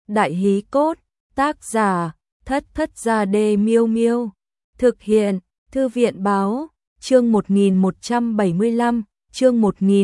Đại hí cốt, tác giả, Thất Thất Gia Đê Miêu Miêu. Thực hiện, Thư viện báo, chương 1175, chương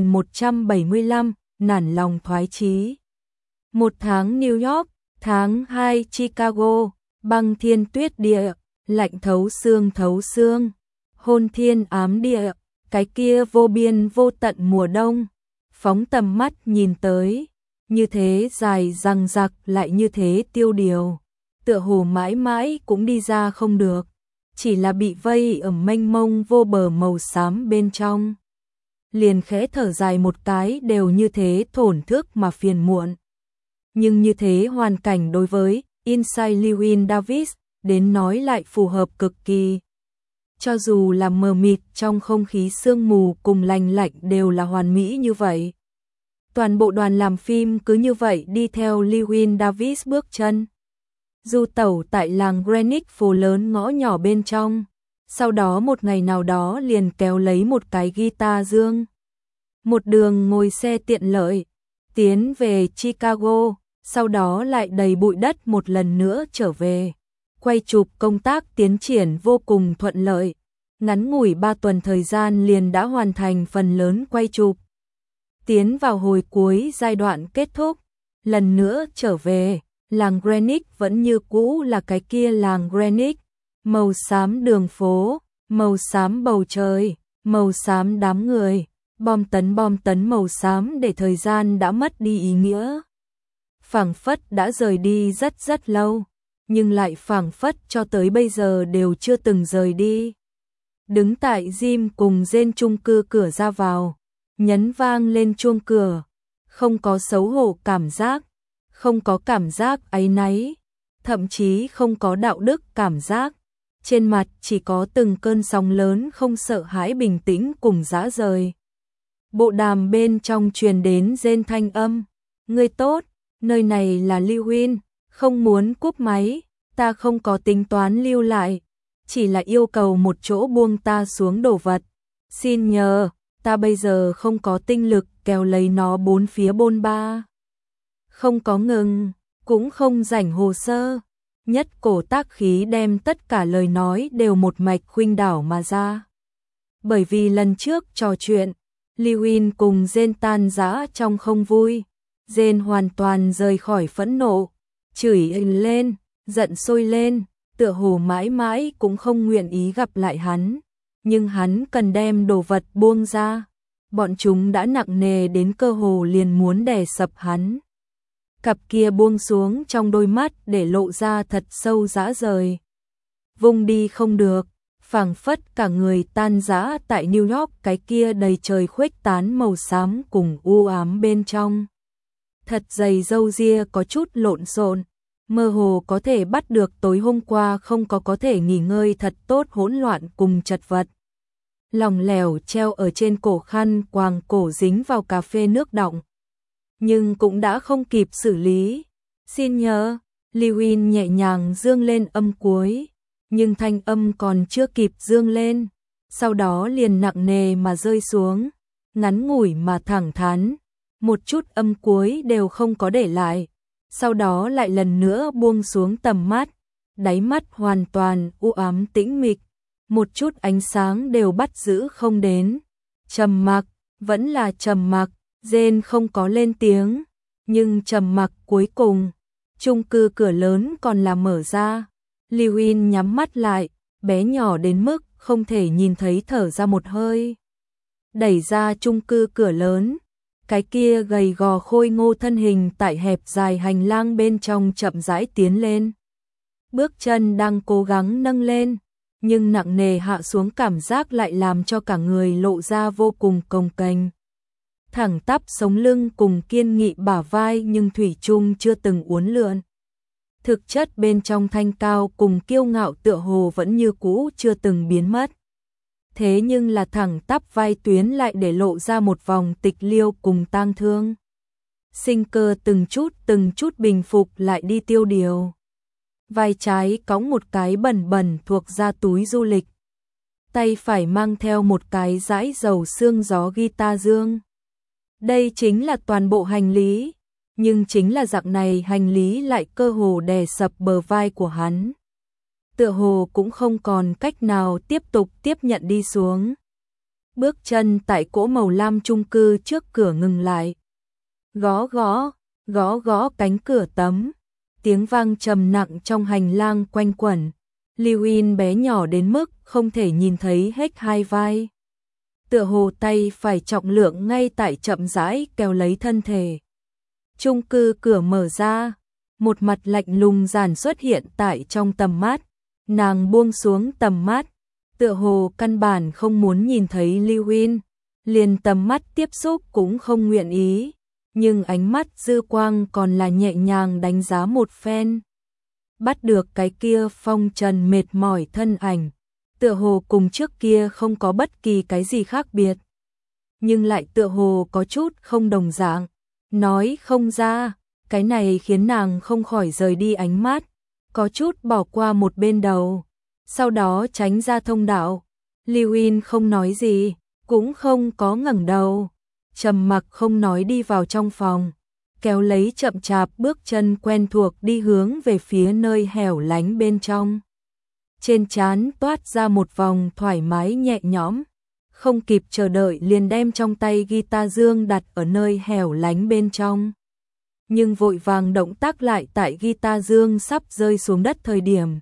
1175, nản lòng thoái chí. Một tháng New York, tháng 2 Chicago, băng thiên tuyết địa, lạnh thấu xương, hôn thiên ám địa, cái kia vô biên vô tận mùa đông, phóng tầm mắt nhìn tới, như thế dài dằng dặc lại như thế tiêu điều, tựa hồ mãi mãi cũng đi ra không được, chỉ là bị vây ở mênh mông vô bờ màu xám bên trong. Liền khẽ thở dài một cái đều như thế thổn thức mà phiền muộn. Nhưng như thế hoàn cảnh đối với Inside Llewyn Davis đến nói lại phù hợp cực kỳ. Cho dù là mờ mịt trong không khí sương mù cùng lành lạnh đều là hoàn mỹ như vậy. Toàn bộ đoàn làm phim cứ như vậy đi theo Llewyn Davis bước chân. Du tẩu tại làng Greenwich phố lớn ngõ nhỏ bên trong. Sau đó một ngày nào đó liền kéo lấy một cái guitar dương. Một đường ngồi xe tiện lợi, tiến về Chicago, sau đó lại đầy bụi đất một lần nữa trở về. Quay chụp công tác tiến triển vô cùng thuận lợi. Ngắn ngủi 3 tuần thời gian liền đã hoàn thành phần lớn quay chụp. Tiến vào hồi cuối giai đoạn kết thúc, lần nữa trở về, làng Greenwich vẫn như cũ là cái kia làng Greenwich, màu xám đường phố, màu xám bầu trời, màu xám đám người, bom tấn màu xám để thời gian đã mất đi ý nghĩa. Phảng phất đã rời đi rất lâu, nhưng lại phảng phất cho tới bây giờ đều chưa từng rời đi. Đứng tại Jim cùng Jane chung cư cửa ra vào, nhấn vang lên chuông cửa, không có xấu hổ cảm giác, không có cảm giác áy náy, thậm chí không có đạo đức cảm giác, trên mặt chỉ có từng cơn sóng lớn không sợ hãi bình tĩnh cùng dã rời. Bộ đàm bên trong truyền đến Jane thanh âm, "Ngươi tốt, nơi này là Llewyn, không muốn cúp máy, ta không có tính toán lưu lại, chỉ là yêu cầu một chỗ buông ta xuống đồ vật. Xin nhờ, ta bây giờ không có tinh lực kéo lấy nó bốn phía bôn ba." Không có ngừng, cũng không rảnh hồ sơ, nhất cổ tác khí đem tất cả lời nói đều một mạch khuynh đảo mà ra. Bởi vì lần trước trò chuyện, Llewyn cùng Jane tan rã trong không vui, Jane hoàn toàn rời khỏi phẫn nộ, chửi lên, giận sôi lên, tựa hồ mãi mãi cũng không nguyện ý gặp lại hắn, nhưng hắn cần đem đồ vật buông ra, bọn chúng đã nặng nề đến cơ hồ liền muốn đè sập hắn. Cặp kia buông xuống trong đôi mắt để lộ ra thật sâu dã rời. Vung đi không được, phảng phất cả người tan rã tại New York cái kia đầy trời khuếch tán màu xám cùng u ám bên trong. Thật dày râu ria có chút lộn xộn, mơ hồ có thể bắt được tối hôm qua không có thể nghỉ ngơi thật tốt hỗn loạn cùng chật vật. Lỏng lẻo treo ở trên cổ khăn quàng cổ dính vào cà phê nước đọng. Nhưng cũng đã không kịp xử lý. "Xin nhớ", Llewyn nhẹ nhàng dương lên âm cuối, nhưng thanh âm còn chưa kịp dương lên, sau đó liền nặng nề mà rơi xuống, ngắn ngủi mà thẳng thắn, một chút âm cuối đều không có để lại, sau đó lại lần nữa buông xuống tầm mắt, đáy mắt hoàn toàn u ám tĩnh mịch, một chút ánh sáng đều bắt giữ không đến. Trầm mặc, vẫn là trầm mặc. Jane không có lên tiếng, nhưng trầm mặc cuối cùng, chung cư cửa lớn còn là mở ra. Llewyn nhắm mắt lại, bé nhỏ đến mức không thể nhìn thấy thở ra một hơi. Đẩy ra chung cư cửa lớn, cái kia gầy gò khôi ngô thân hình tại hẹp dài hành lang bên trong chậm rãi tiến lên. Bước chân đang cố gắng nâng lên, nhưng nặng nề hạ xuống cảm giác lại làm cho cả người lộ ra vô cùng cồng kềnh. Thẳng tắp sống lưng cùng kiên nghị bả vai nhưng thủy chung chưa từng uốn lượn. Thực chất bên trong thanh cao cùng kiêu ngạo tựa hồ vẫn như cũ chưa từng biến mất. Thế nhưng là thẳng tắp vai tuyến lại để lộ ra một vòng tịch liêu cùng tang thương. Sinh cơ từng chút bình phục lại đi tiêu điều. Vai trái cõng một cái bẩn thuộc ra túi du lịch. Tay phải mang theo một cái dãi dầu xương gió guitar dương. Đây chính là toàn bộ hành lý. nhưng chính là dạng này hành lý lại cơ hồ đè sập bờ vai của hắn. Tựa hồ cũng không còn cách nào tiếp tục tiếp nhận đi xuống. Bước chân tại cỗ màu lam chung cư trước cửa ngừng lại. Gõ gõ cánh cửa tấm. Tiếng vang trầm nặng trong hành lang quanh quẩn. Lưu In bé nhỏ đến mức không thể nhìn thấy hết hai vai. Tựa hồ tay phải trọng lượng ngay tại chậm rãi kéo lấy thân thể. Chung cư cửa mở ra, một mặt lạnh lùng giản xuất hiện tại trong tầm mắt. Nàng buông xuống tầm mắt, tựa hồ căn bản không muốn nhìn thấy Lưu In, liền tầm mắt tiếp xúc cũng không nguyện ý, nhưng ánh mắt dư quang còn là nhẹ nhàng đánh giá một phen. Bắt được cái kia phong trần mệt mỏi thân ảnh, tựa hồ cùng trước kia không có bất kỳ cái gì khác biệt, nhưng lại tựa hồ có chút không đồng dạng, nói không ra, cái này khiến nàng không khỏi rời đi ánh mắt, có chút bỏ qua một bên đầu, sau đó tránh ra thông đạo. Lưu In không nói gì, cũng không có ngẩng đầu, trầm mặc không nói đi vào trong phòng, kéo lấy chậm chạp bước chân quen thuộc đi hướng về phía nơi hẻo lánh bên trong. Trên trán toát ra một vòng thoải mái nhẹ nhõm, không kịp chờ đợi liền đem trong tay guitar dương đặt ở nơi hẻo lánh bên trong. Nhưng vội vàng động tác lại tại guitar dương sắp rơi xuống đất thời điểm.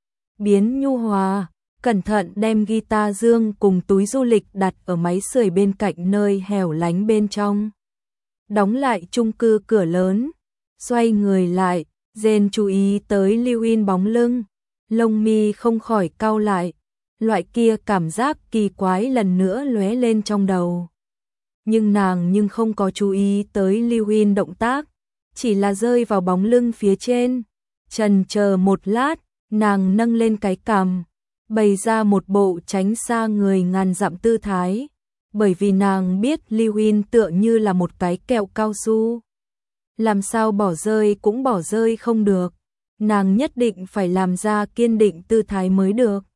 Biến nhu hòa, cẩn thận đem guitar dương cùng túi du lịch đặt ở máy sưởi bên cạnh nơi hẻo lánh bên trong. Đóng lại chung cư cửa lớn, xoay người lại, Jane chú ý tới Lưu In bóng lưng, lông mi không khỏi cau lại, loại kia cảm giác kỳ quái lần nữa lóe lên trong đầu. Nhưng nàng không có chú ý tới Lưu In động tác, chỉ là rơi vào bóng lưng phía trên, chần chờ một lát, nàng nâng lên cái cằm, bày ra một bộ tránh xa người ngàn dặm tư thái, bởi vì nàng biết Lưu In tựa như là một cái kẹo cao su. Làm sao bỏ rơi cũng bỏ rơi không được, nàng nhất định phải làm ra kiên định tư thái mới được.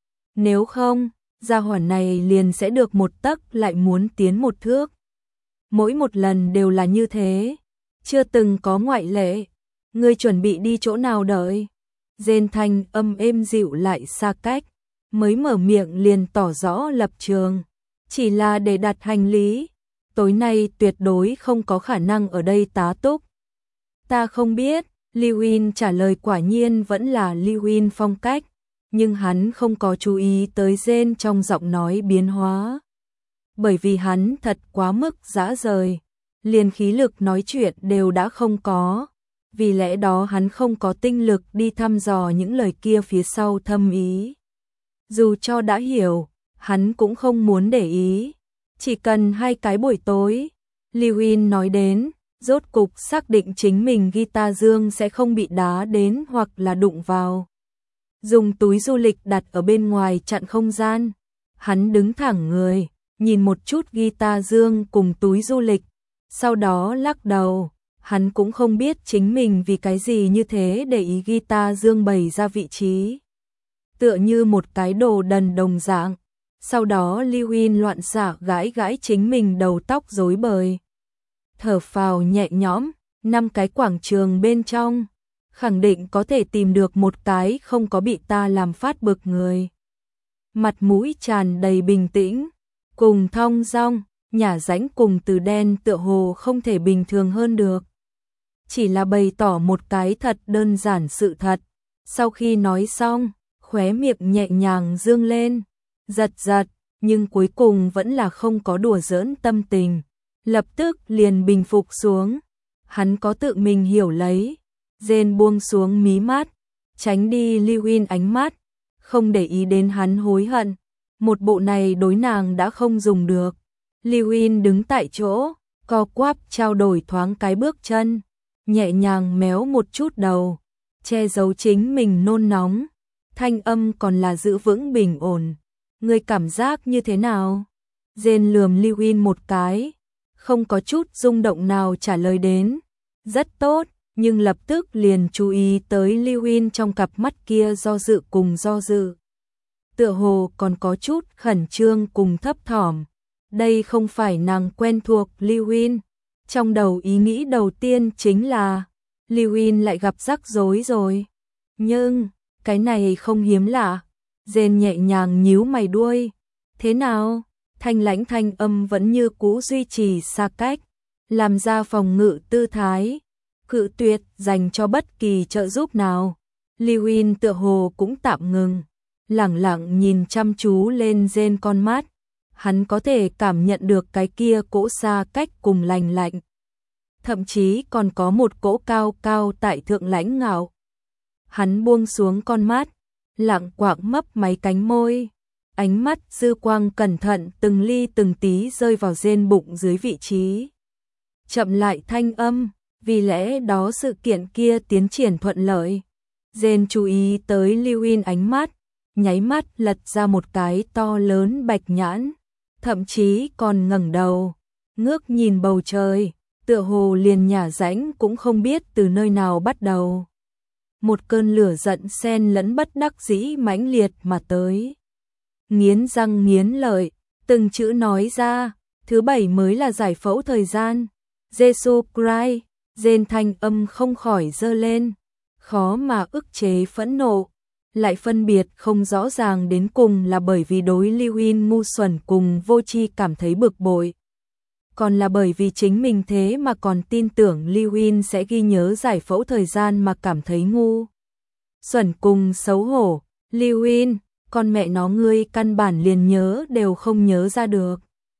Nếu không, gia hỏa này liền sẽ được một tấc lại muốn tiến một thước. Mỗi một lần đều là như thế, chưa từng có ngoại lệ. Ngươi chuẩn bị đi chỗ nào đợi? Jane thanh âm êm dịu lại xa cách, mới mở miệng liền tỏ rõ lập trường, chỉ là để đặt hành lý, tối nay tuyệt đối không có khả năng ở đây tá túc. Ta không biết, Lưu In trả lời quả nhiên vẫn là Lưu In phong cách, nhưng hắn không có chú ý tới Jane trong giọng nói biến hóa. Bởi vì hắn thật quá mức dã rời, liền khí lực nói chuyện đều đã không có, vì lẽ đó hắn không có tinh lực đi thăm dò những lời kia phía sau thâm ý. Dù cho đã hiểu, hắn cũng không muốn để ý, chỉ cần 2 cái buổi tối. Lưu In nói đến, rốt cục xác định chính mình guitar dương sẽ không bị đá đến hoặc là đụng vào. Dùng túi du lịch đặt ở bên ngoài chặn không gian, hắn đứng thẳng người, nhìn một chút guitar dương cùng túi du lịch, sau đó lắc đầu. Hắn cũng không biết chính mình vì cái gì như thế để ý guitar dương bày ra vị trí, tựa như một cái đồ đần đồng dạng. Sau đó Lưu In loạn xạ gãi gãi chính mình đầu tóc rối bời, thở phào nhẹ nhõm. 5 cái quảng trường bên trong, khẳng định có thể tìm được một cái không có bị ta làm phát bực người. Mặt mũi tràn đầy bình tĩnh, cùng thong dong, nhả rãnh cùng từ đen tựa hồ không thể bình thường hơn được. Chỉ là bày tỏ một cái thật đơn giản sự thật. Sau khi nói xong, khóe miệng nhẹ nhàng dương lên, giật giật, nhưng cuối cùng vẫn là không có đùa giỡn tâm tình, lập tức liền bình phục xuống. Hắn có tự mình hiểu lấy. Jane buông xuống mí mắt, tránh đi Lưu In ánh mắt, không để ý đến hắn hối hận. Một bộ này đối nàng đã không dùng được. Lưu In đứng tại chỗ, co quắp trao đổi thoáng cái bước chân, nhẹ nhàng méo một chút đầu, che giấu chính mình nôn nóng, thanh âm còn là giữ vững bình ổn. Ngươi cảm giác như thế nào? Jane lườm Lưu In một cái, không có chút rung động nào trả lời đến. Rất tốt, nhưng lập tức liền chú ý tới Lưu In trong cặp mắt kia do dự cùng do dự. Tựa hồ còn có chút khẩn trương cùng thấp thỏm. Đây không phải nàng quen thuộc Lưu In, Trong đầu ý nghĩ đầu tiên chính là Lưu In lại gặp rắc rối rồi. Nhưng, cái này không hiếm lạ. Jane nhẹ nhàng nhíu mày đuôi. Thế nào? Thanh lãnh thanh âm vẫn như cũ duy trì xa cách, làm ra phòng ngự tư thái, cự tuyệt dành cho bất kỳ trợ giúp nào. Lưu In tựa hồ cũng tạm ngừng, lẳng lặng nhìn chăm chú lên Jane con mắt. Hắn có thể cảm nhận được cái kia cỗ xa cách cùng lành lạnh. Thậm chí còn có một cỗ cao cao tại thượng lãnh ngạo. Hắn buông xuống con mắt, lặng quạng mấp máy cánh môi. Ánh mắt dư quang cẩn thận từng ly từng tí rơi vào Jane bụng dưới vị trí. Chậm lại thanh âm, vì lẽ đó sự kiện kia tiến triển thuận lợi. Jane chú ý tới Lưu In ánh mắt, nháy mắt lật ra một cái to lớn bạch nhãn, thậm chí còn ngẩng đầu, ngước nhìn bầu trời, tựa hồ liền nhả rãnh cũng không biết từ nơi nào bắt đầu. Một cơn lửa giận xen lẫn bất đắc dĩ mãnh liệt mà tới. Nghiến răng nghiến lợi, từng chữ nói ra, thứ 7 mới là giải phẫu thời gian. Jesus Christ, Jane thanh âm không khỏi dơ lên, khó mà ức chế phẫn nộ, lại phân biệt không rõ ràng đến cùng là bởi vì đối Lưu In ngu xuẩn cùng vô tri cảm thấy bực bội, còn là bởi vì chính mình thế mà còn tin tưởng Lưu In sẽ ghi nhớ giải phẫu thời gian mà cảm thấy ngu xuẩn cùng xấu hổ. Lưu In, con mẹ nó ngươi căn bản liền nhớ đều không nhớ ra được.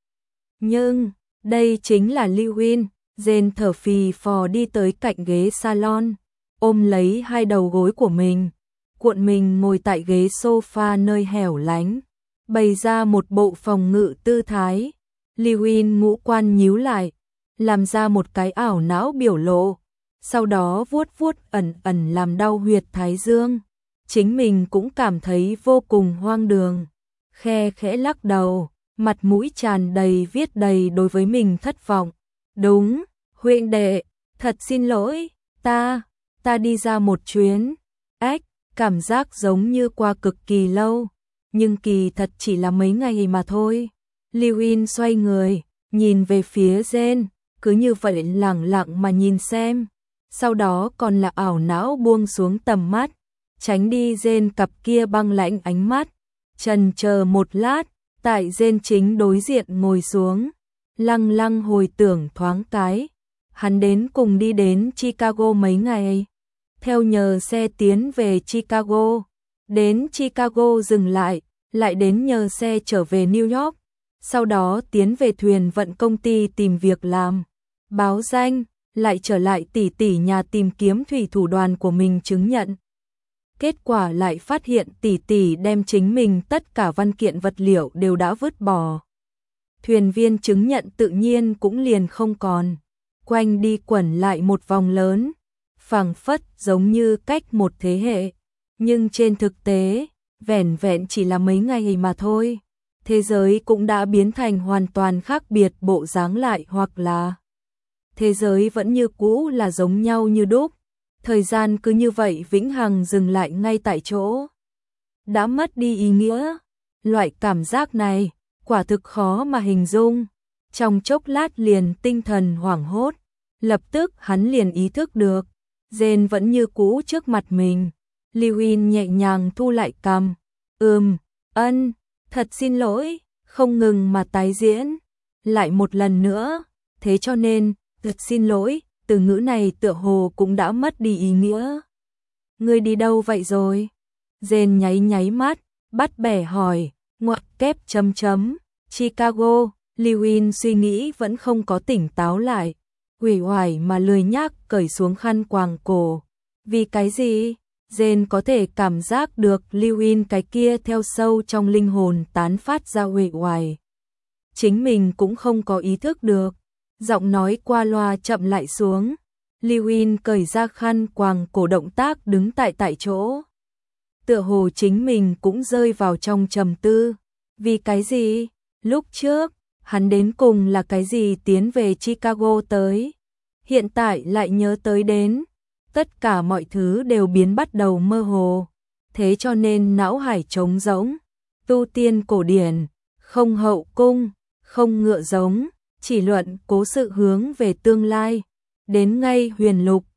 Nhưng, đây chính là Lưu In. Jane thở phì phò đi tới cạnh ghế salon, ôm lấy hai đầu gối của mình, cuộn mình ngồi tại ghế sofa nơi hẻo lánh, bày ra một bộ phòng ngự tư thái. Lưu In ngũ quan nhíu lại, làm ra một cái ảo não biểu lộ, sau đó vuốt vuốt ẩn ẩn làm đau huyệt thái dương. Chính mình cũng cảm thấy vô cùng hoang đường, khe khẽ lắc đầu, mặt mũi tràn đầy viết đầy đối với mình thất vọng. Đúng, huynh đệ, thật xin lỗi, ta đi ra một chuyến. Ách, cảm giác giống như qua cực kỳ lâu, nhưng kỳ thật chỉ là mấy ngày mà thôi. Lưu In xoay người, nhìn về phía Jane, cứ như vậy lẳng lặng mà nhìn xem, sau đó còn là ảo não buông xuống tầm mắt, tránh đi Jane cặp kia băng lãnh ánh mắt. Chần chờ một lát, tại Jane chính đối diện ngồi xuống, lăng lăng hồi tưởng thoáng cái, hắn đến cùng đi đến Chicago mấy ngày, theo nhờ xe tiến về Chicago, đến Chicago dừng lại đến nhờ xe trở về New York, sau đó tiến về thuyền vận công ty tìm việc làm, báo danh, lại trở lại tỷ tỷ nhà tìm kiếm thủy thủ đoàn của mình chứng nhận. Kết quả lại phát hiện tỷ tỷ đem chính mình tất cả văn kiện vật liệu đều đã vứt bỏ. Thuyền viên chứng nhận tự nhiên cũng liền không còn. Quanh đi quẩn lại một vòng lớn, phảng phất giống như cách một thế hệ. Nhưng trên thực tế, vẻn vẹn chỉ là mấy ngày mà thôi. Thế giới cũng đã biến thành hoàn toàn khác biệt bộ dáng lại, hoặc là thế giới vẫn như cũ là giống nhau như đúc. Thời gian cứ như vậy vĩnh hằng dừng lại ngay tại chỗ. Đã mất đi ý nghĩa. Loại cảm giác này, quả thực khó mà hình dung. Trong chốc lát liền tinh thần hoảng hốt. Lập tức hắn liền ý thức được. Jane vẫn như cũ trước mặt mình. Lưu In nhẹ nhàng thu lại cằm. Thật xin lỗi, không ngừng mà tái diễn. Lại một lần nữa. Thế cho nên, thật xin lỗi. Từ ngữ này tựa hồ cũng đã mất đi ý nghĩa. Ngươi đi đâu vậy rồi? Jane nháy mắt, bắt bẻ hỏi, ngoặc kép chấm chấm, Chicago. Lưu In suy nghĩ vẫn không có tỉnh táo lại, uể oải mà lười nhác cởi xuống khăn quàng cổ. Vì cái gì? Jane có thể cảm giác được Lưu In cái kia theo sâu trong linh hồn tán phát ra uể oải. Chính mình cũng không có ý thức được. Giọng nói qua loa chậm lại xuống. Lưu In cởi ra khăn quàng cổ, động tác đứng tại chỗ. Tựa hồ chính mình cũng rơi vào trong trầm tư. Vì cái gì? Lúc trước, hắn đến cùng là cái gì tiến về Chicago tới? Hiện tại lại nhớ tới đến. Tất cả mọi thứ đều biến bắt đầu mơ hồ. Thế cho nên não hải trống rỗng. Tu tiên cổ điển, không hậu cung, không ngựa giống. chỉ luận cố sự hướng về tương lai. Đến ngay huyền lục,